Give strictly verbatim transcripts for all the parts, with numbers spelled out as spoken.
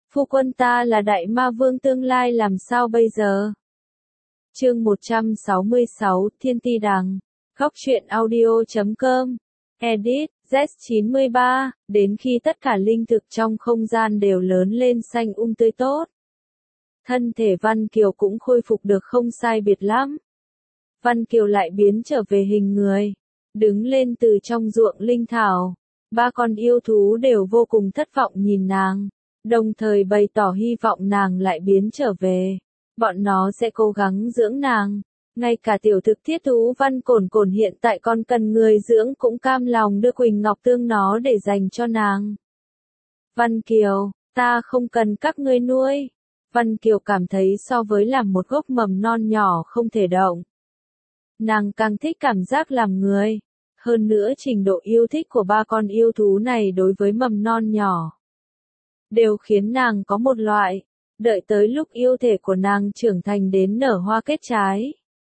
Phu quân ta là đại ma vương tương lai làm sao bây giờ? Chương một trăm sáu mươi sáu, Thiên Ti Đằng. Góc truyện audio chấm com. Edit, Z chín mươi ba, đến khi tất cả linh thực trong không gian đều lớn lên xanh um tươi tốt. Thân thể Văn Kiều cũng khôi phục được không sai biệt lắm. Văn Kiều lại biến trở về hình người, đứng lên từ trong ruộng linh thảo. Ba con yêu thú đều vô cùng thất vọng nhìn nàng, đồng thời bày tỏ hy vọng nàng lại biến trở về. Bọn nó sẽ cố gắng dưỡng nàng. Ngay cả tiểu thực thiết thú Văn Cổn Cổn hiện tại còn cần người dưỡng cũng cam lòng đưa Quỳnh Ngọc Tương nó để dành cho nàng. Văn Kiều, ta không cần các ngươi nuôi. Văn Kiều cảm thấy so với làm một gốc mầm non nhỏ không thể động, nàng càng thích cảm giác làm người. Hơn nữa trình độ yêu thích của ba con yêu thú này đối với mầm non nhỏ đều khiến nàng có một loại, đợi tới lúc yêu thể của nàng trưởng thành đến nở hoa kết trái,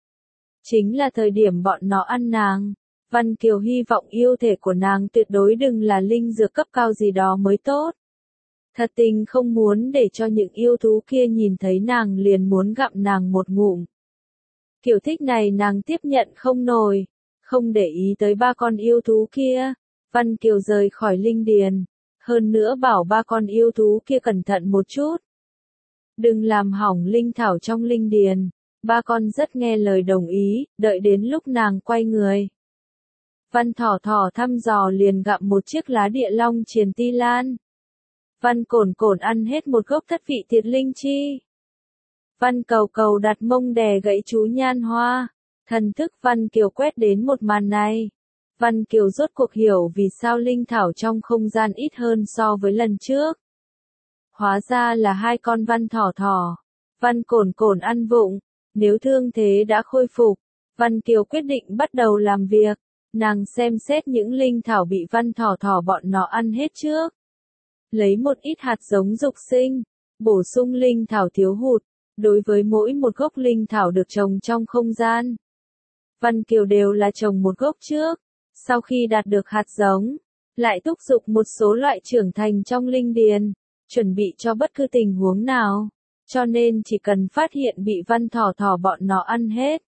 chính là thời điểm bọn nó ăn nàng. Văn Kiều hy vọng yêu thể của nàng tuyệt đối đừng là linh dược cấp cao gì đó mới tốt. Thật tình không muốn để cho những yêu thú kia nhìn thấy nàng liền muốn gặm nàng một ngụm. Kiểu thích này nàng tiếp nhận không nổi, không để ý tới ba con yêu thú kia. Văn Kiều rời khỏi linh điền, hơn nữa bảo ba con yêu thú kia cẩn thận một chút, đừng làm hỏng linh thảo trong linh điền. Ba con rất nghe lời đồng ý, đợi đến lúc nàng quay người. Văn Thỏ Thỏ thăm dò liền gặm một chiếc lá địa long triền ti lan. Văn Cổn Cổn ăn hết một gốc thất vị thiệt linh chi. Văn Cầu Cầu đặt mông đè gãy chú nhan hoa. Thần thức Văn Kiều quét đến một màn này. Văn Kiều rốt cuộc hiểu vì sao linh thảo trong không gian ít hơn so với lần trước. Hóa ra là hai con Văn Thỏ Thỏ. Văn Cổn Cổn ăn vụng. Nếu thương thế đã khôi phục, Văn Kiều quyết định bắt đầu làm việc. Nàng xem xét những linh thảo bị Văn Thỏ Thỏ bọn nó ăn hết trước. Lấy một ít hạt giống dục sinh, bổ sung linh thảo thiếu hụt. Đối với mỗi một gốc linh thảo được trồng trong không gian, Văn Kiều đều là trồng một gốc trước. Sau khi đạt được hạt giống, lại thúc giục một số loại trưởng thành trong linh điền, chuẩn bị cho bất cứ tình huống nào. Cho nên chỉ cần phát hiện bị Văn Thỏ Thỏ bọn nó ăn hết,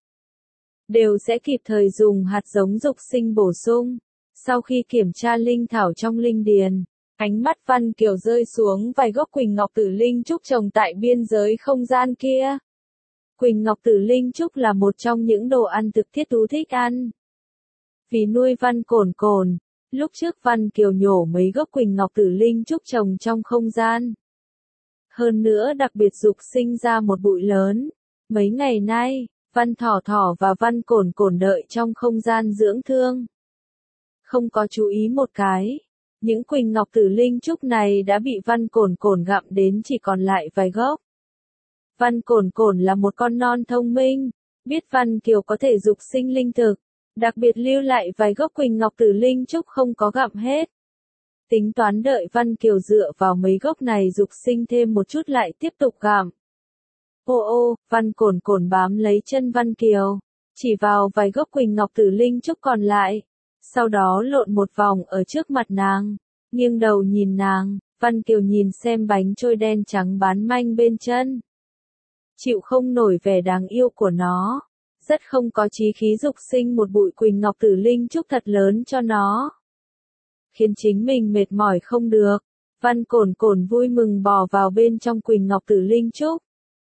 đều sẽ kịp thời dùng hạt giống dục sinh bổ sung. Sau khi kiểm tra linh thảo trong linh điền, ánh mắt Văn Kiều rơi xuống vài gốc Quỳnh Ngọc Tử Linh Trúc trồng tại biên giới không gian kia. Quỳnh Ngọc Tử Linh Trúc là một trong những đồ ăn thực thiết thú thích ăn. Vì nuôi Văn Cổn Cổn, lúc trước Văn Kiều nhổ mấy gốc Quỳnh Ngọc Tử Linh Trúc trồng trong không gian. Hơn nữa đặc biệt dục sinh ra một bụi lớn. Mấy ngày nay, Văn Thỏ Thỏ và Văn Cổn Cổn đợi trong không gian dưỡng thương. Không có chú ý một cái, những Quỳnh Ngọc Tử Linh Trúc này đã bị Văn Cổn Cổn gặm đến chỉ còn lại vài gốc. Văn Cổn Cổn là một con non thông minh, biết Văn Kiều có thể dục sinh linh thực, đặc biệt lưu lại vài gốc Quỳnh Ngọc Tử Linh Trúc không có gặm hết. Tính toán đợi Văn Kiều dựa vào mấy gốc này dục sinh thêm một chút lại tiếp tục gặm. Ô ô, Văn Cổn Cổn bám lấy chân Văn Kiều, chỉ vào vài gốc Quỳnh Ngọc Tử Linh Trúc còn lại. Sau đó lộn một vòng ở trước mặt nàng, nghiêng đầu nhìn nàng. Văn Kiều nhìn xem bánh trôi đen trắng bán manh bên chân, chịu không nổi vẻ đáng yêu của nó, rất không có chí khí dục sinh một bụi Quỳnh Ngọc Tử Linh Trúc thật lớn cho nó, khiến chính mình mệt mỏi không được. Văn Cổn Cổn vui mừng bò vào bên trong Quỳnh Ngọc Tử Linh Trúc,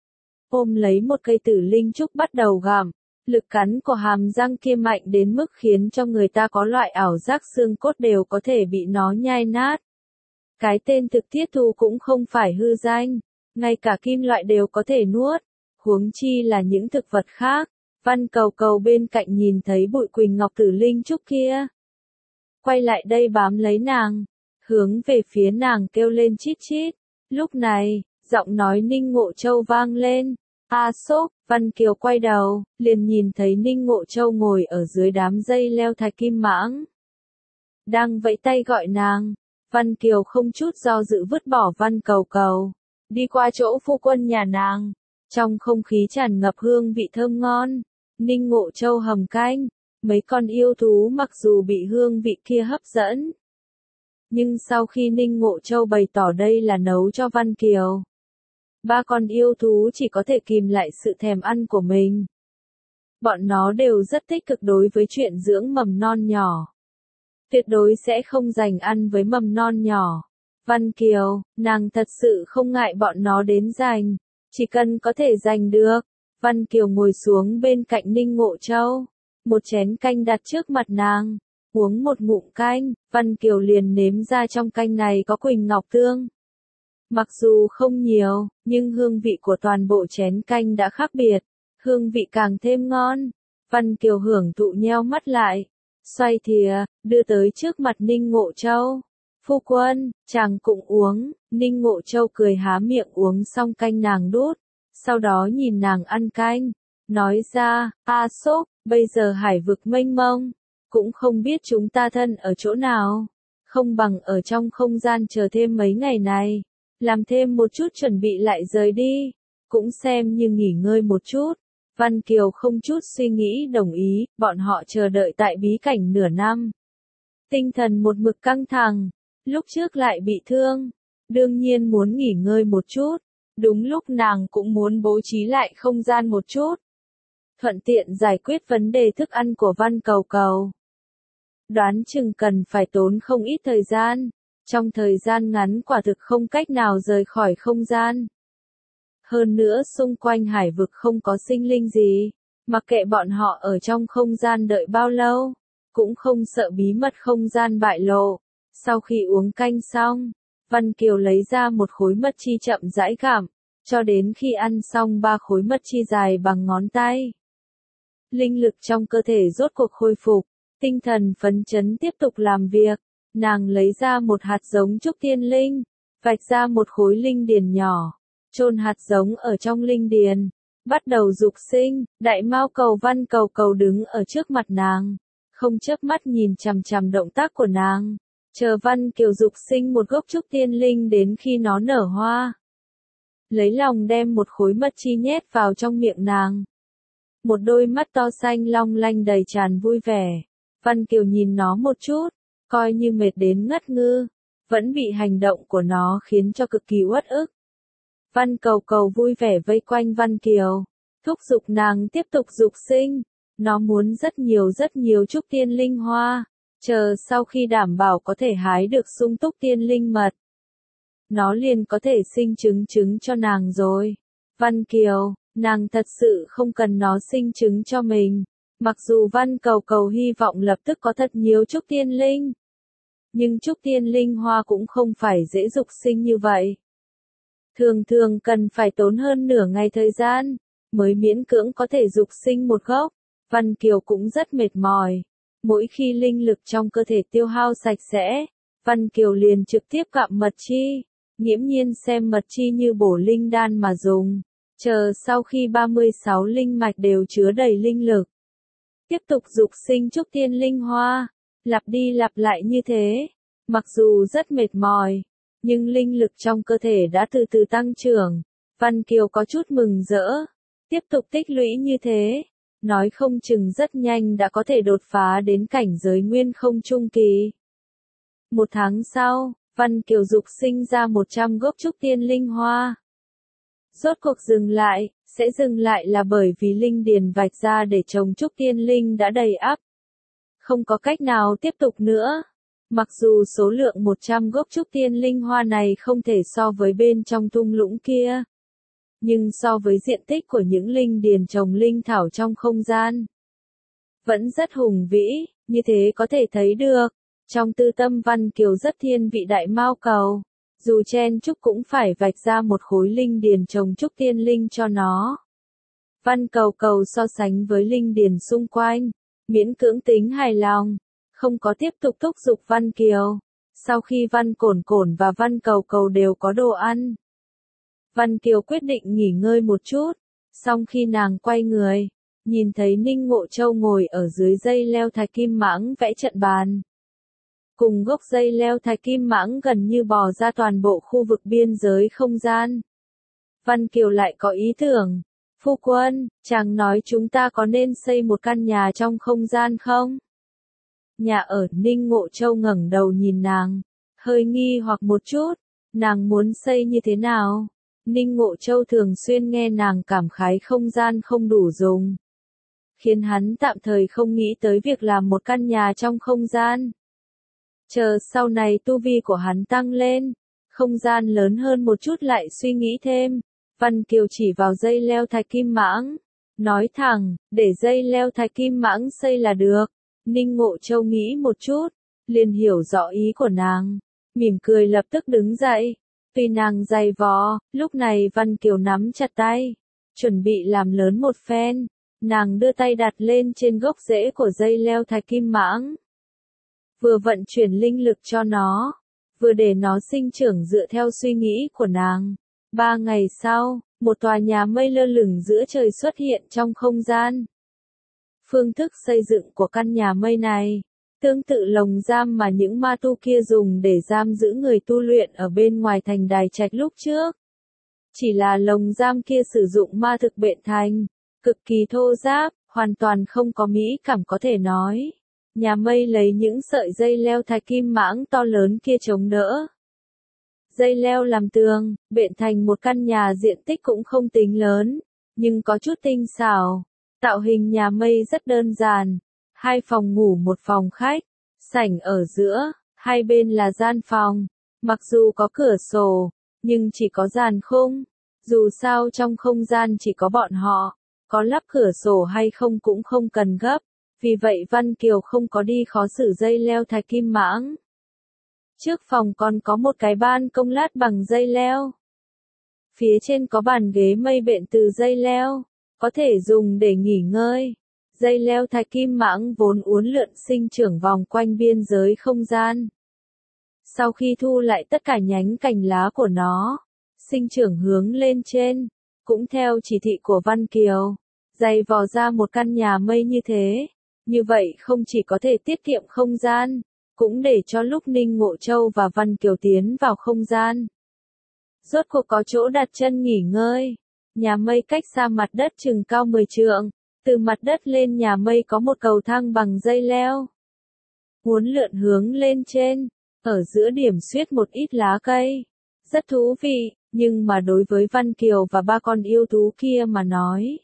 ôm lấy một cây Tử Linh Trúc bắt đầu gặm. Lực cắn của hàm răng kia mạnh đến mức khiến cho người ta có loại ảo giác xương cốt đều có thể bị nó nhai nát. Cái tên thực thiết thú cũng không phải hư danh, ngay cả kim loại đều có thể nuốt, huống chi là những thực vật khác. Văn Cầu Cầu bên cạnh nhìn thấy bụi Quỳnh Ngọc Tử Linh Trúc kia, quay lại đây bám lấy nàng, hướng về phía nàng kêu lên chít chít. Lúc này, giọng nói Ninh Ngộ Châu vang lên. A Sốc, Văn Kiều quay đầu, liền nhìn thấy Ninh Ngộ Châu ngồi ở dưới đám dây leo thạch kim mãng, đang vẫy tay gọi nàng. Văn Kiều không chút do dự vứt bỏ Văn Cầu Cầu, đi qua chỗ phu quân nhà nàng. Trong không khí tràn ngập hương vị thơm ngon, Ninh Ngộ Châu hầm canh. Mấy con yêu thú mặc dù bị hương vị kia hấp dẫn, Nhưng sau khi Ninh Ngộ Châu bày tỏ đây là nấu cho Văn Kiều, ba con yêu thú chỉ có thể kìm lại sự thèm ăn của mình. Bọn nó đều rất tích cực đối với chuyện dưỡng mầm non nhỏ. Tuyệt đối sẽ không giành ăn với mầm non nhỏ. Văn Kiều, nàng thật sự không ngại bọn nó đến giành, chỉ cần có thể giành được. Văn Kiều ngồi xuống bên cạnh Ninh Ngộ Châu, một chén canh đặt trước mặt nàng, uống một ngụm canh, Văn Kiều liền nếm ra trong canh này có Quỳnh Ngọc Tương. Mặc dù không nhiều, nhưng hương vị của toàn bộ chén canh đã khác biệt, hương vị càng thêm ngon. Văn Kiều hưởng thụ nheo mắt lại, xoay thìa, đưa tới trước mặt Ninh Ngộ Châu. Phu quân, chàng cũng uống. Ninh Ngộ Châu cười há miệng uống xong canh nàng đút, sau đó nhìn nàng ăn canh, nói ra, a sốc, bây giờ hải vực mênh mông, cũng không biết chúng ta thân ở chỗ nào, không bằng ở trong không gian chờ thêm mấy ngày này, làm thêm một chút chuẩn bị lại rời đi, cũng xem như nghỉ ngơi một chút. Văn Kiều không chút suy nghĩ đồng ý, bọn họ chờ đợi tại bí cảnh nửa năm. Tinh thần một mực căng thẳng, lúc trước lại bị thương, đương nhiên muốn nghỉ ngơi một chút, đúng lúc nàng cũng muốn bố trí lại không gian một chút. Thuận tiện giải quyết vấn đề thức ăn của Văn Cầu Cầu. Đoán chừng cần phải tốn không ít thời gian, trong thời gian ngắn quả thực không cách nào rời khỏi không gian. Hơn nữa xung quanh hải vực không có sinh linh gì, mặc kệ bọn họ ở trong không gian đợi bao lâu, cũng không sợ bí mật không gian bại lộ. Sau khi uống canh xong, Văn Kiều lấy ra một khối mật chi chậm rãi gặm, cho đến khi ăn xong ba khối mật chi dài bằng ngón tay. Linh lực trong cơ thể rốt cuộc khôi phục, tinh thần phấn chấn tiếp tục làm việc, nàng lấy ra một hạt giống trúc tiên linh, vạch ra một khối linh điền nhỏ, chôn hạt giống ở trong linh điền, bắt đầu dục sinh. Đại Mao Cầu Văn Cầu Cầu đứng ở trước mặt nàng, không chớp mắt nhìn chằm chằm động tác của nàng, chờ Văn Kiều dục sinh một gốc trúc tiên linh đến khi nó nở hoa. Lấy lòng đem một khối mật chi nhét vào trong miệng nàng. Một đôi mắt to xanh long lanh đầy tràn vui vẻ. Văn Kiều nhìn nó một chút, coi như mệt đến ngất ngư, vẫn bị hành động của nó khiến cho cực kỳ uất ức. Văn Cầu Cầu vui vẻ vây quanh Văn Kiều, thúc giục nàng tiếp tục dục sinh. Nó muốn rất nhiều rất nhiều trúc tiên linh hoa, chờ sau khi đảm bảo có thể hái được sung túc tiên linh mật, nó liền có thể sinh trứng trứng cho nàng rồi. Văn Kiều, nàng thật sự không cần nó sinh trứng cho mình. Mặc dù Văn Cầu Cầu hy vọng lập tức có thật nhiều trúc tiên linh, nhưng trúc tiên linh hoa cũng không phải dễ dục sinh như vậy. Thường thường cần phải tốn hơn nửa ngày thời gian, mới miễn cưỡng có thể dục sinh một gốc. Văn Kiều cũng rất mệt mỏi. Mỗi khi linh lực trong cơ thể tiêu hao sạch sẽ, Văn Kiều liền trực tiếp gặm mật chi, nghiễm nhiên xem mật chi như bổ linh đan mà dùng. Chờ sau khi ba mươi sáu linh mạch đều chứa đầy linh lực, tiếp tục dục sinh trúc tiên linh hoa, lặp đi lặp lại như thế. Mặc dù rất mệt mỏi, nhưng linh lực trong cơ thể đã từ từ tăng trưởng. Văn Kiều có chút mừng rỡ, tiếp tục tích lũy như thế, nói không chừng rất nhanh đã có thể đột phá đến cảnh giới nguyên không trung kỳ. Một tháng sau, Văn Kiều dục sinh ra một trăm gốc trúc tiên linh hoa. Rốt cuộc dừng lại, sẽ dừng lại là bởi vì linh điền vạch ra để trồng trúc tiên linh đã đầy ắp. Không có cách nào tiếp tục nữa. Mặc dù số lượng một trăm gốc trúc tiên linh hoa này không thể so với bên trong thung lũng kia, nhưng so với diện tích của những linh điền trồng linh thảo trong không gian, vẫn rất hùng vĩ, như thế có thể thấy được. Trong tư tâm Văn Kiều rất thiên vị Đại Mao Cầu, dù chen chúc cũng phải vạch ra một khối linh điền trồng trúc tiên linh cho nó. Văn Cầu Cầu so sánh với linh điền xung quanh, miễn cưỡng tính hài lòng, không có tiếp tục thúc giục Văn Kiều. Sau khi Văn Cổn Cổn và Văn Cầu Cầu đều có đồ ăn, Văn Kiều quyết định nghỉ ngơi một chút. Xong khi nàng quay người, nhìn thấy Ninh Ngộ Châu ngồi ở dưới dây leo thạch kim mãng vẽ trận bàn. Cùng gốc dây leo thạch kim mãng gần như bò ra toàn bộ khu vực biên giới không gian. Văn Kiều lại có ý tưởng. Phu quân, chàng nói chúng ta có nên xây một căn nhà trong không gian không? Nhà ở. Ninh Ngộ Châu ngẩng đầu nhìn nàng, hơi nghi hoặc một chút, nàng muốn xây như thế nào? Ninh Ngộ Châu thường xuyên nghe nàng cảm khái không gian không đủ dùng, khiến hắn tạm thời không nghĩ tới việc làm một căn nhà trong không gian. Chờ sau này tu vi của hắn tăng lên, không gian lớn hơn một chút lại suy nghĩ thêm. Văn Kiều chỉ vào dây leo thạch kim mãng, nói thẳng, để dây leo thạch kim mãng xây là được. Ninh Ngộ Châu nghĩ một chút, liền hiểu rõ ý của nàng, mỉm cười lập tức đứng dậy. Tuy nàng dày vò, lúc này Văn Kiều nắm chặt tay, chuẩn bị làm lớn một phen. Nàng đưa tay đặt lên trên gốc rễ của dây leo thạch kim mãng, vừa vận chuyển linh lực cho nó, vừa để nó sinh trưởng dựa theo suy nghĩ của nàng. Ba ngày sau, một tòa nhà mây lơ lửng giữa trời xuất hiện trong không gian. Phương thức xây dựng của căn nhà mây này, tương tự lồng giam mà những ma tu kia dùng để giam giữ người tu luyện ở bên ngoài thành đài trạch lúc trước. Chỉ là lồng giam kia sử dụng ma thực bện thành, cực kỳ thô ráp, hoàn toàn không có mỹ cảm có thể nói. Nhà mây lấy những sợi dây leo thạch kim mãng to lớn kia chống đỡ. Dây leo làm tường, bện thành một căn nhà diện tích cũng không tính lớn, nhưng có chút tinh xảo. Tạo hình nhà mây rất đơn giản, hai phòng ngủ một phòng khách, sảnh ở giữa, hai bên là gian phòng. Mặc dù có cửa sổ, nhưng chỉ có giàn khung. Dù sao trong không gian chỉ có bọn họ, có lắp cửa sổ hay không cũng không cần gấp. Vì vậy Văn Kiều không có đi khó xử dây leo thạch kim mãng. Trước phòng còn có một cái ban công lát bằng dây leo. Phía trên có bàn ghế mây bện từ dây leo, có thể dùng để nghỉ ngơi. Dây leo thạch kim mãng vốn uốn lượn sinh trưởng vòng quanh biên giới không gian. Sau khi thu lại tất cả nhánh cành lá của nó, sinh trưởng hướng lên trên, cũng theo chỉ thị của Văn Kiều, dày vò ra một căn nhà mây như thế. Như vậy không chỉ có thể tiết kiệm không gian, cũng để cho lúc Ninh Ngộ Châu và Văn Kiều tiến vào không gian, rốt cuộc có chỗ đặt chân nghỉ ngơi. Nhà mây cách xa mặt đất chừng cao mười trượng, từ mặt đất lên nhà mây có một cầu thang bằng dây leo, uốn lượn hướng lên trên, ở giữa điểm xuyết một ít lá cây. Rất thú vị, nhưng mà đối với Văn Kiều và ba con yêu thú kia mà nói,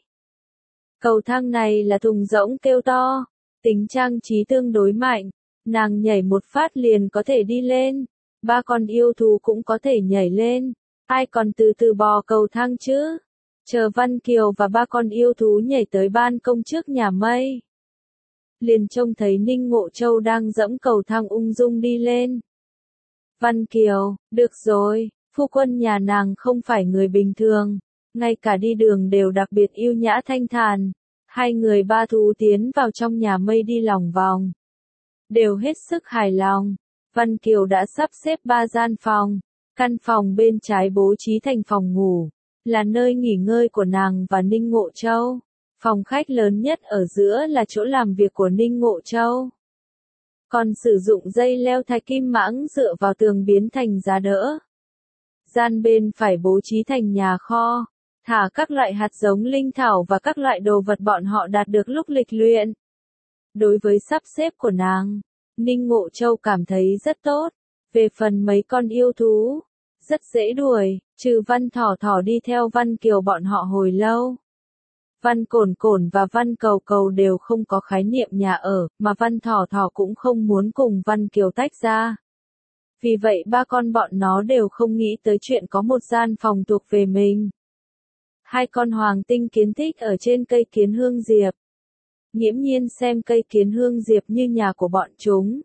cầu thang này là thùng rỗng kêu to, tính trang trí tương đối mạnh, nàng nhảy một phát liền có thể đi lên, ba con yêu thú cũng có thể nhảy lên, ai còn từ từ bò cầu thang chứ? Chờ Văn Kiều và ba con yêu thú nhảy tới ban công trước nhà mây, liền trông thấy Ninh Ngộ Châu đang dẫm cầu thang ung dung đi lên. Văn Kiều, được rồi, phu quân nhà nàng không phải người bình thường, ngay cả đi đường đều đặc biệt yêu nhã thanh thản. Hai người ba thú tiến vào trong nhà mây đi lòng vòng, đều hết sức hài lòng. Văn Kiều đã sắp xếp ba gian phòng, căn phòng bên trái bố trí thành phòng ngủ, là nơi nghỉ ngơi của nàng và Ninh Ngộ Châu. Phòng khách lớn nhất ở giữa là chỗ làm việc của Ninh Ngộ Châu. Còn sử dụng dây leo thạch kim mãng dựa vào tường biến thành giá đỡ. Gian bên phải bố trí thành nhà kho, thả các loại hạt giống linh thảo và các loại đồ vật bọn họ đạt được lúc lịch luyện. Đối với sắp xếp của nàng, Ninh Ngộ Châu cảm thấy rất tốt. Về phần mấy con yêu thú, rất dễ đuổi, trừ Văn Thỏ Thỏ đi theo Văn Kiều bọn họ hồi lâu. Văn Cổn Cổn và Văn Cầu Cầu đều không có khái niệm nhà ở, mà Văn Thỏ Thỏ cũng không muốn cùng Văn Kiều tách ra. Vì vậy ba con bọn nó đều không nghĩ tới chuyện có một gian phòng thuộc về mình. Hai con hoàng tinh kiến thích ở trên cây kiến hương diệp. Nghiễm nhiên xem cây kiến hương diệp như nhà của bọn chúng,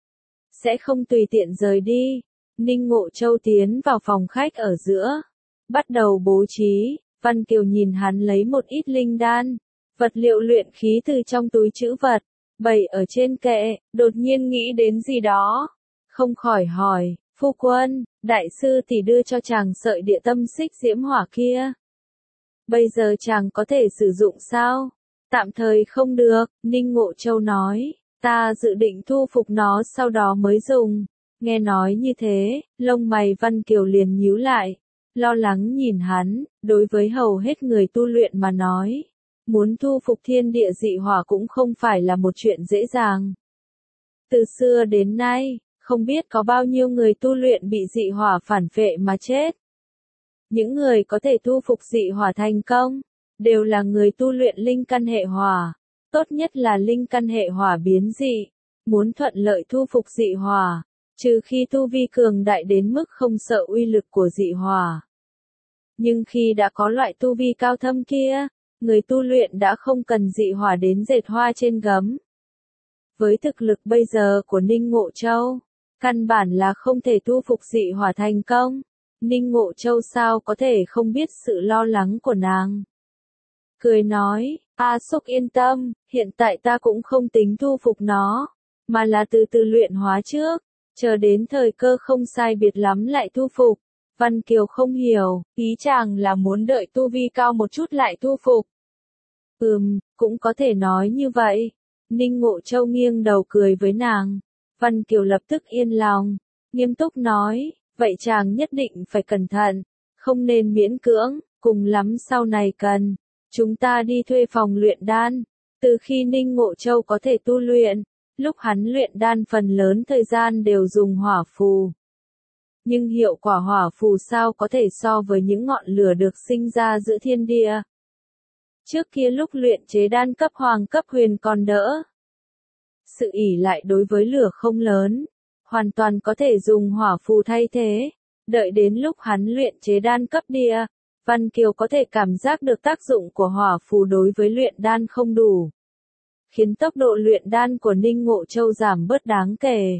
sẽ không tùy tiện rời đi. Ninh Ngộ Châu tiến vào phòng khách ở giữa, bắt đầu bố trí. Văn Kiều nhìn hắn lấy một ít linh đan, vật liệu luyện khí từ trong túi trữ vật, bày ở trên kệ, đột nhiên nghĩ đến gì đó, không khỏi hỏi, phu quân, đại sư tỷ đưa cho chàng sợi địa tâm xích diễm hỏa kia. Bây giờ chàng có thể sử dụng sao? Tạm thời không được, Ninh Ngộ Châu nói, ta dự định thu phục nó sau đó mới dùng. Nghe nói như thế, lông mày Văn Kiều liền nhíu lại, lo lắng nhìn hắn. Đối với hầu hết người tu luyện mà nói, muốn thu phục thiên địa dị hỏa cũng không phải là một chuyện dễ dàng. Từ xưa đến nay, không biết có bao nhiêu người tu luyện bị dị hỏa phản phệ mà chết. Những người có thể thu phục dị hỏa thành công, đều là người tu luyện linh căn hệ hỏa, tốt nhất là linh căn hệ hỏa biến dị, muốn thuận lợi thu phục dị hỏa, trừ khi tu vi cường đại đến mức không sợ uy lực của dị hỏa. Nhưng khi đã có loại tu vi cao thâm kia, người tu luyện đã không cần dị hỏa đến dệt hoa trên gấm. Với thực lực bây giờ của Ninh Ngộ Châu, căn bản là không thể thu phục dị hỏa thành công. Ninh Ngộ Châu sao có thể không biết sự lo lắng của nàng. Cười nói, A Súc yên tâm, hiện tại ta cũng không tính thu phục nó, mà là từ từ luyện hóa trước, chờ đến thời cơ không sai biệt lắm lại thu phục. Văn Kiều không hiểu, ý chàng là muốn đợi tu vi cao một chút lại thu phục. Ừm, cũng có thể nói như vậy. Ninh Ngộ Châu nghiêng đầu cười với nàng. Văn Kiều lập tức yên lòng, nghiêm túc nói, vậy chàng nhất định phải cẩn thận, không nên miễn cưỡng, cùng lắm sau này cần. Chúng ta đi thuê phòng luyện đan. Từ khi Ninh Ngộ Châu có thể tu luyện, lúc hắn luyện đan phần lớn thời gian đều dùng hỏa phù. Nhưng hiệu quả hỏa phù sao có thể so với những ngọn lửa được sinh ra giữa thiên địa. Trước kia lúc luyện chế đan cấp hoàng cấp huyền còn đỡ. Sự ỷ lại đối với lửa không lớn, hoàn toàn có thể dùng hỏa phù thay thế. Đợi đến lúc hắn luyện chế đan cấp địa, Văn Kiều có thể cảm giác được tác dụng của hỏa phù đối với luyện đan không đủ, khiến tốc độ luyện đan của Ninh Ngộ Châu giảm bớt đáng kể.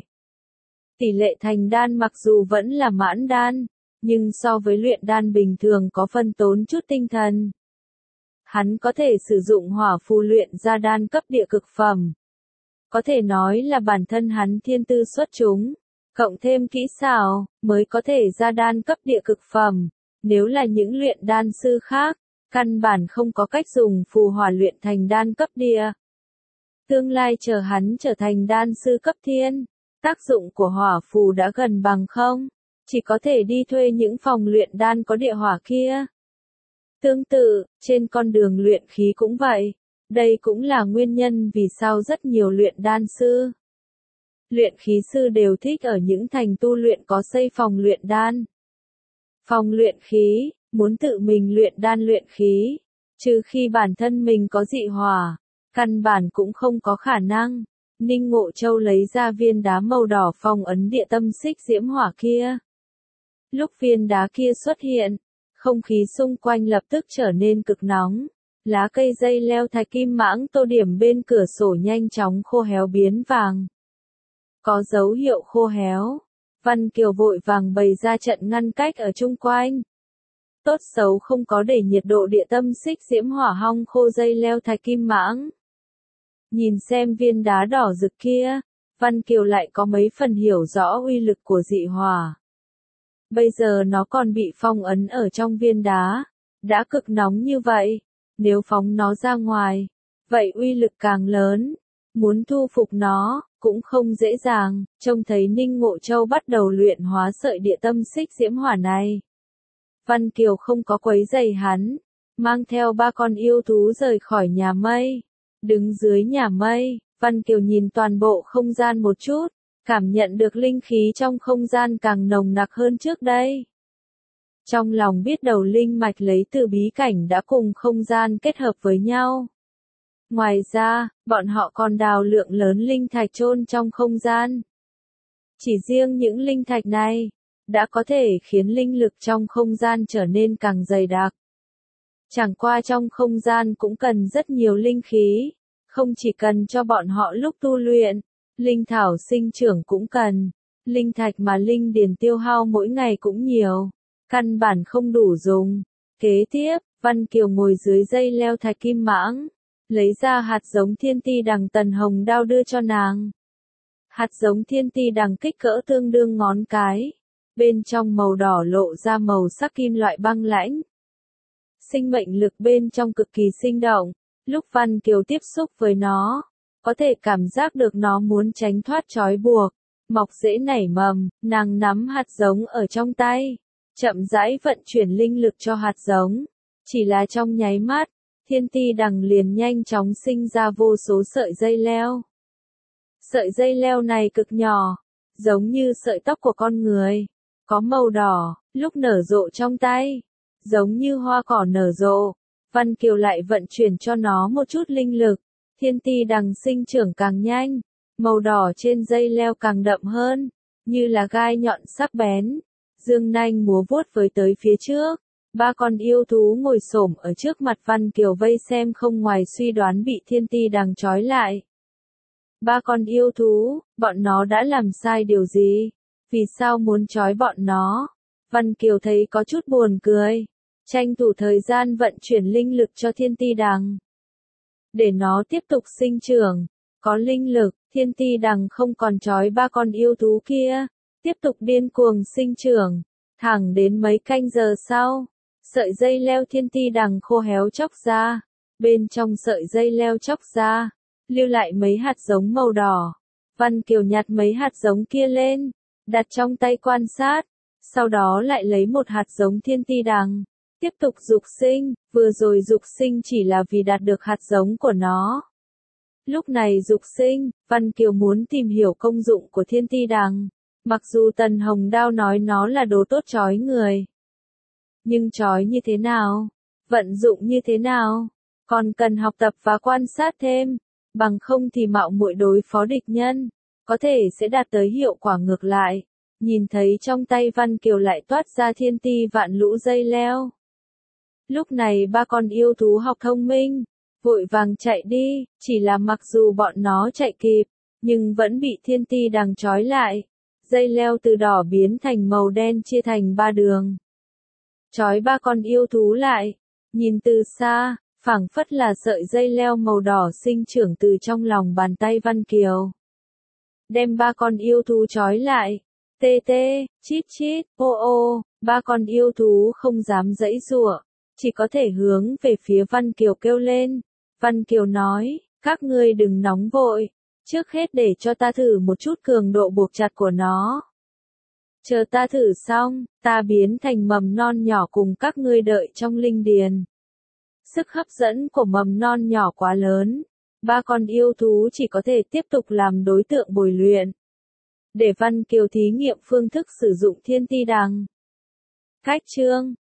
Tỷ lệ thành đan mặc dù vẫn là mãn đan, nhưng so với luyện đan bình thường có phân tốn chút tinh thần. Hắn có thể sử dụng hỏa phù luyện ra đan cấp địa cực phẩm. Có thể nói là bản thân hắn thiên tư xuất chúng, cộng thêm kỹ xảo, mới có thể ra đan cấp địa cực phẩm. Nếu là những luyện đan sư khác, căn bản không có cách dùng phù hỏa luyện thành đan cấp địa. Tương lai chờ hắn trở thành đan sư cấp thiên, tác dụng của hỏa phù đã gần bằng không, chỉ có thể đi thuê những phòng luyện đan có địa hỏa kia. Tương tự, trên con đường luyện khí cũng vậy, đây cũng là nguyên nhân vì sao rất nhiều luyện đan sư, luyện khí sư đều thích ở những thành tu luyện có xây phòng luyện đan. Phòng luyện khí, muốn tự mình luyện đan luyện khí, trừ khi bản thân mình có dị hỏa, căn bản cũng không có khả năng. Ninh Ngộ Châu lấy ra viên đá màu đỏ phong ấn địa tâm xích diễm hỏa kia. Lúc viên đá kia xuất hiện, không khí xung quanh lập tức trở nên cực nóng. Lá cây dây leo thạch kim mãng tô điểm bên cửa sổ nhanh chóng khô héo biến vàng. Có dấu hiệu khô héo. Văn Kiều vội vàng bày ra trận ngăn cách ở chung quanh. Tốt xấu không có để nhiệt độ địa tâm xích diễm hỏa hong khô dây leo thạch kim mãng. Nhìn xem viên đá đỏ rực kia, Văn Kiều lại có mấy phần hiểu rõ uy lực của dị hỏa. Bây giờ nó còn bị phong ấn ở trong viên đá, đã cực nóng như vậy, nếu phóng nó ra ngoài, vậy uy lực càng lớn. Muốn thu phục nó, cũng không dễ dàng. Trông thấy Ninh Ngộ Châu bắt đầu luyện hóa sợi địa tâm xích diễm hỏa này, Văn Kiều không có quấy rầy hắn, mang theo ba con yêu thú rời khỏi nhà mây. Đứng dưới nhà mây, Văn Kiều nhìn toàn bộ không gian một chút, cảm nhận được linh khí trong không gian càng nồng nặc hơn trước đây. Trong lòng biết đầu linh mạch lấy từ bí cảnh đã cùng không gian kết hợp với nhau. Ngoài ra, bọn họ còn đào lượng lớn linh thạch chôn trong không gian. Chỉ riêng những linh thạch này, đã có thể khiến linh lực trong không gian trở nên càng dày đặc. Chẳng qua trong không gian cũng cần rất nhiều linh khí, không chỉ cần cho bọn họ lúc tu luyện, linh thảo sinh trưởng cũng cần. Linh thạch mà linh điền tiêu hao mỗi ngày cũng nhiều, căn bản không đủ dùng. Kế tiếp, Văn Kiều ngồi dưới dây leo thạch kim mãng, lấy ra hạt giống thiên ti đằng tần hồng đao đưa cho nàng. Hạt giống thiên ti đằng kích cỡ tương đương ngón cái, bên trong màu đỏ lộ ra màu sắc kim loại băng lãnh. Sinh mệnh lực bên trong cực kỳ sinh động, lúc Văn Kiều tiếp xúc với nó, có thể cảm giác được nó muốn tránh thoát trói buộc, mọc rễ nảy mầm. Nàng nắm hạt giống ở trong tay, chậm rãi vận chuyển linh lực cho hạt giống, chỉ là trong nháy mắt, thiên ti đằng liền nhanh chóng sinh ra vô số sợi dây leo. Sợi dây leo này cực nhỏ, giống như sợi tóc của con người, có màu đỏ, lúc nở rộ trong tay, giống như hoa cỏ nở rộ. Văn Kiều lại vận chuyển cho nó một chút linh lực, thiên ti đằng sinh trưởng càng nhanh, màu đỏ trên dây leo càng đậm hơn, như là gai nhọn sắc bén, dương nanh múa vuốt với tới phía trước. Ba con yêu thú ngồi xổm ở trước mặt Văn Kiều vây xem không ngoài suy đoán bị thiên ti đằng trói lại. Ba con yêu thú, bọn nó đã làm sai điều gì? Vì sao muốn trói bọn nó? Văn Kiều thấy có chút buồn cười, tranh thủ thời gian vận chuyển linh lực cho thiên ti đằng. Để nó tiếp tục sinh trưởng, có linh lực, thiên ti đằng không còn trói ba con yêu thú kia, tiếp tục điên cuồng sinh trưởng, thẳng đến mấy canh giờ sau. Sợi dây leo thiên ti đằng khô héo chóc ra, bên trong sợi dây leo chóc ra, lưu lại mấy hạt giống màu đỏ. Văn Kiều nhặt mấy hạt giống kia lên, đặt trong tay quan sát, sau đó lại lấy một hạt giống thiên ti đằng, tiếp tục dục sinh, vừa rồi dục sinh chỉ là vì đạt được hạt giống của nó. Lúc này dục sinh, Văn Kiều muốn tìm hiểu công dụng của thiên ti đằng, mặc dù Tần Hồng Đao nói nó là đồ tốt trói người. Nhưng trói như thế nào? Vận dụng như thế nào? Còn cần học tập và quan sát thêm, bằng không thì mạo muội đối phó địch nhân, có thể sẽ đạt tới hiệu quả ngược lại. Nhìn thấy trong tay Văn Kiều lại toát ra thiên ti vạn lũ dây leo. Lúc này ba con yêu thú học thông minh, vội vàng chạy đi, chỉ là mặc dù bọn nó chạy kịp, nhưng vẫn bị thiên ti đằng trói lại. Dây leo từ đỏ biến thành màu đen chia thành ba đường. Trói ba con yêu thú lại, nhìn từ xa, phảng phất là sợi dây leo màu đỏ sinh trưởng từ trong lòng bàn tay Văn Kiều. Đem ba con yêu thú trói lại, tê tê, chít chít, ô ô, ba con yêu thú không dám giãy giụa, chỉ có thể hướng về phía Văn Kiều kêu lên. Văn Kiều nói, các ngươi đừng nóng vội, trước hết để cho ta thử một chút cường độ buộc chặt của nó. Chờ ta thử xong, ta biến thành mầm non nhỏ cùng các ngươi đợi trong linh điền. Sức hấp dẫn của mầm non nhỏ quá lớn, ba con yêu thú chỉ có thể tiếp tục làm đối tượng bồi luyện. Để Văn Kiều thí nghiệm phương thức sử dụng thiên ti đằng. Cách chương